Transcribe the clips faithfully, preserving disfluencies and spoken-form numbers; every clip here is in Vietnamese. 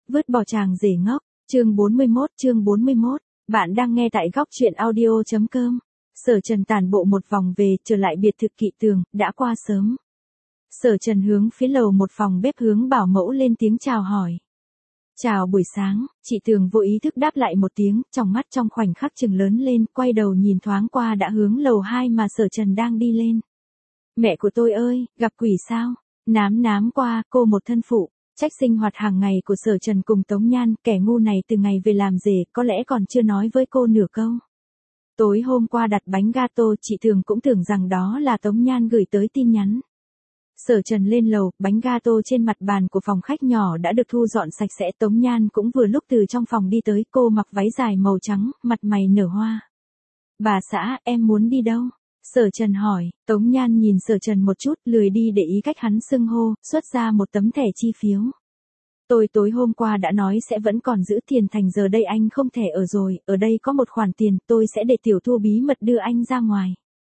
Vứt bỏ chàng rể ngốc, chương bốn mươi mốt chương bốn mươi mốt, bạn đang nghe tại góc truyện audio.com. Sở Trần tản bộ một vòng về, trở lại biệt thự Kỵ Tường, đã qua sớm. Sở Trần hướng phía lầu một phòng bếp hướng bảo mẫu lên tiếng chào hỏi. Chào buổi sáng, chị Tường vô ý thức đáp lại một tiếng, trong mắt trong khoảnh khắc trừng lớn lên, quay đầu nhìn thoáng qua đã hướng lầu hai mà Sở Trần đang đi lên. Mẹ của tôi ơi, gặp quỷ sao? Nám nám qua, cô một thân phụ. Trách sinh hoạt hàng ngày của Sở Trần cùng Tống Nhan, kẻ ngu này từ ngày về làm rể, có lẽ còn chưa nói với cô nửa câu. Tối hôm qua đặt bánh gato, chị Thường cũng tưởng rằng đó là Tống Nhan gửi tới tin nhắn. Sở Trần lên lầu, bánh gato trên mặt bàn của phòng khách nhỏ đã được thu dọn sạch sẽ. Tống Nhan cũng vừa lúc từ trong phòng đi tới, cô mặc váy dài màu trắng, mặt mày nở hoa. Bà xã, em muốn đi đâu? Sở Trần hỏi. Tống Nhan nhìn Sở Trần một chút, lười đi để ý cách hắn xưng hô, xuất ra một tấm thẻ chi phiếu. Tôi tối hôm qua đã nói sẽ vẫn còn giữ tiền thành, giờ đây anh không thể ở rồi, ở đây có một khoản tiền, tôi sẽ để Tiểu Thu bí mật đưa anh ra ngoài.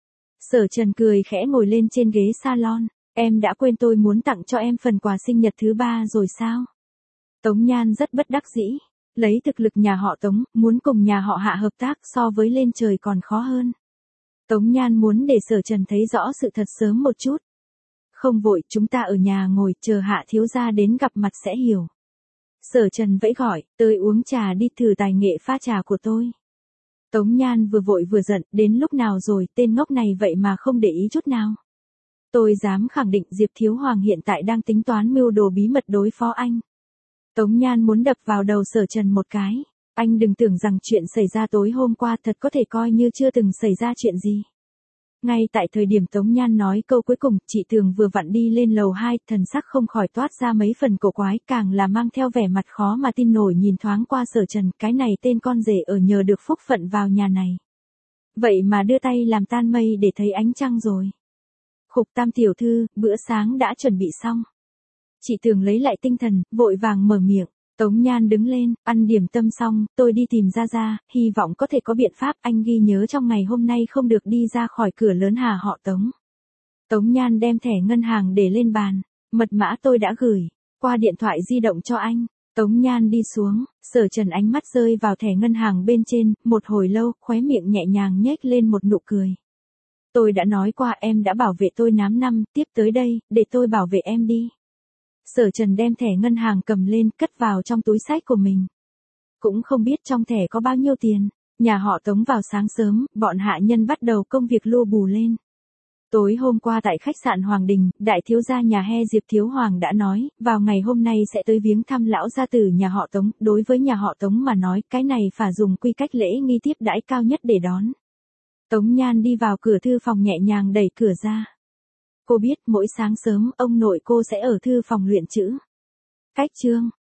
Sở Trần cười khẽ ngồi lên trên ghế salon. Em đã quên tôi muốn tặng cho em phần quà sinh nhật thứ ba rồi sao? Tống Nhan rất bất đắc dĩ. Lấy thực lực nhà họ Tống, muốn cùng nhà họ Hạ hợp tác so với lên trời còn khó hơn. Tống Nhan muốn để Sở Trần thấy rõ sự thật sớm một chút. Không vội, chúng ta ở nhà ngồi, chờ Hạ thiếu gia đến gặp mặt sẽ hiểu. Sở Trần vẫy gọi, tới uống trà đi, thử tài nghệ pha trà của tôi. Tống Nhan vừa vội vừa giận, đến lúc nào rồi, tên ngốc này vậy mà không để ý chút nào. Tôi dám khẳng định Diệp Thiếu Hoàng hiện tại đang tính toán mưu đồ bí mật đối phó anh. Tống Nhan muốn đập vào đầu Sở Trần một cái. Anh đừng tưởng rằng chuyện xảy ra tối hôm qua thật có thể coi như chưa từng xảy ra chuyện gì. Ngay tại thời điểm Tống Nhan nói câu cuối cùng, chị Tường vừa vặn đi lên lầu hai, thần sắc không khỏi toát ra mấy phần cổ quái, càng là mang theo vẻ mặt khó mà tin nổi nhìn thoáng qua Sở Trần, cái này tên con rể ở nhờ được phúc phận vào nhà này. Vậy mà đưa tay làm tan mây để thấy ánh trăng rồi. Khục Tam tiểu thư, bữa sáng đã chuẩn bị xong. Chị Tường lấy lại tinh thần, vội vàng mở miệng. Tống Nhan đứng lên, ăn điểm tâm xong, tôi đi tìm Gia Gia, hy vọng có thể có biện pháp, anh ghi nhớ trong ngày hôm nay không được đi ra khỏi cửa lớn hà họ Tống. Tống Nhan đem thẻ ngân hàng để lên bàn, mật mã tôi đã gửi, qua điện thoại di động cho anh. Tống Nhan đi xuống, Sở Trần ánh mắt rơi vào thẻ ngân hàng bên trên, một hồi lâu, khóe miệng nhẹ nhàng nhếch lên một nụ cười. Tôi đã nói qua em đã bảo vệ tôi nám năm, tiếp tới đây, để tôi bảo vệ em đi. Sở Trần đem thẻ ngân hàng cầm lên, cất vào trong túi xách của mình. Cũng không biết trong thẻ có bao nhiêu tiền. Nhà họ Tống vào sáng sớm, bọn hạ nhân bắt đầu công việc lu bù lên. Tối hôm qua tại khách sạn Hoàng Đình, đại thiếu gia nhà he Diệp Thiếu Hoàng đã nói, vào ngày hôm nay sẽ tới viếng thăm lão gia tử nhà họ Tống. Đối với nhà họ Tống mà nói, cái này phải dùng quy cách lễ nghi tiếp đãi cao nhất để đón. Tống Nhan đi vào cửa thư phòng nhẹ nhàng đẩy cửa ra. Cô biết mỗi sáng sớm ông nội cô sẽ ở thư phòng luyện chữ. Cách chương,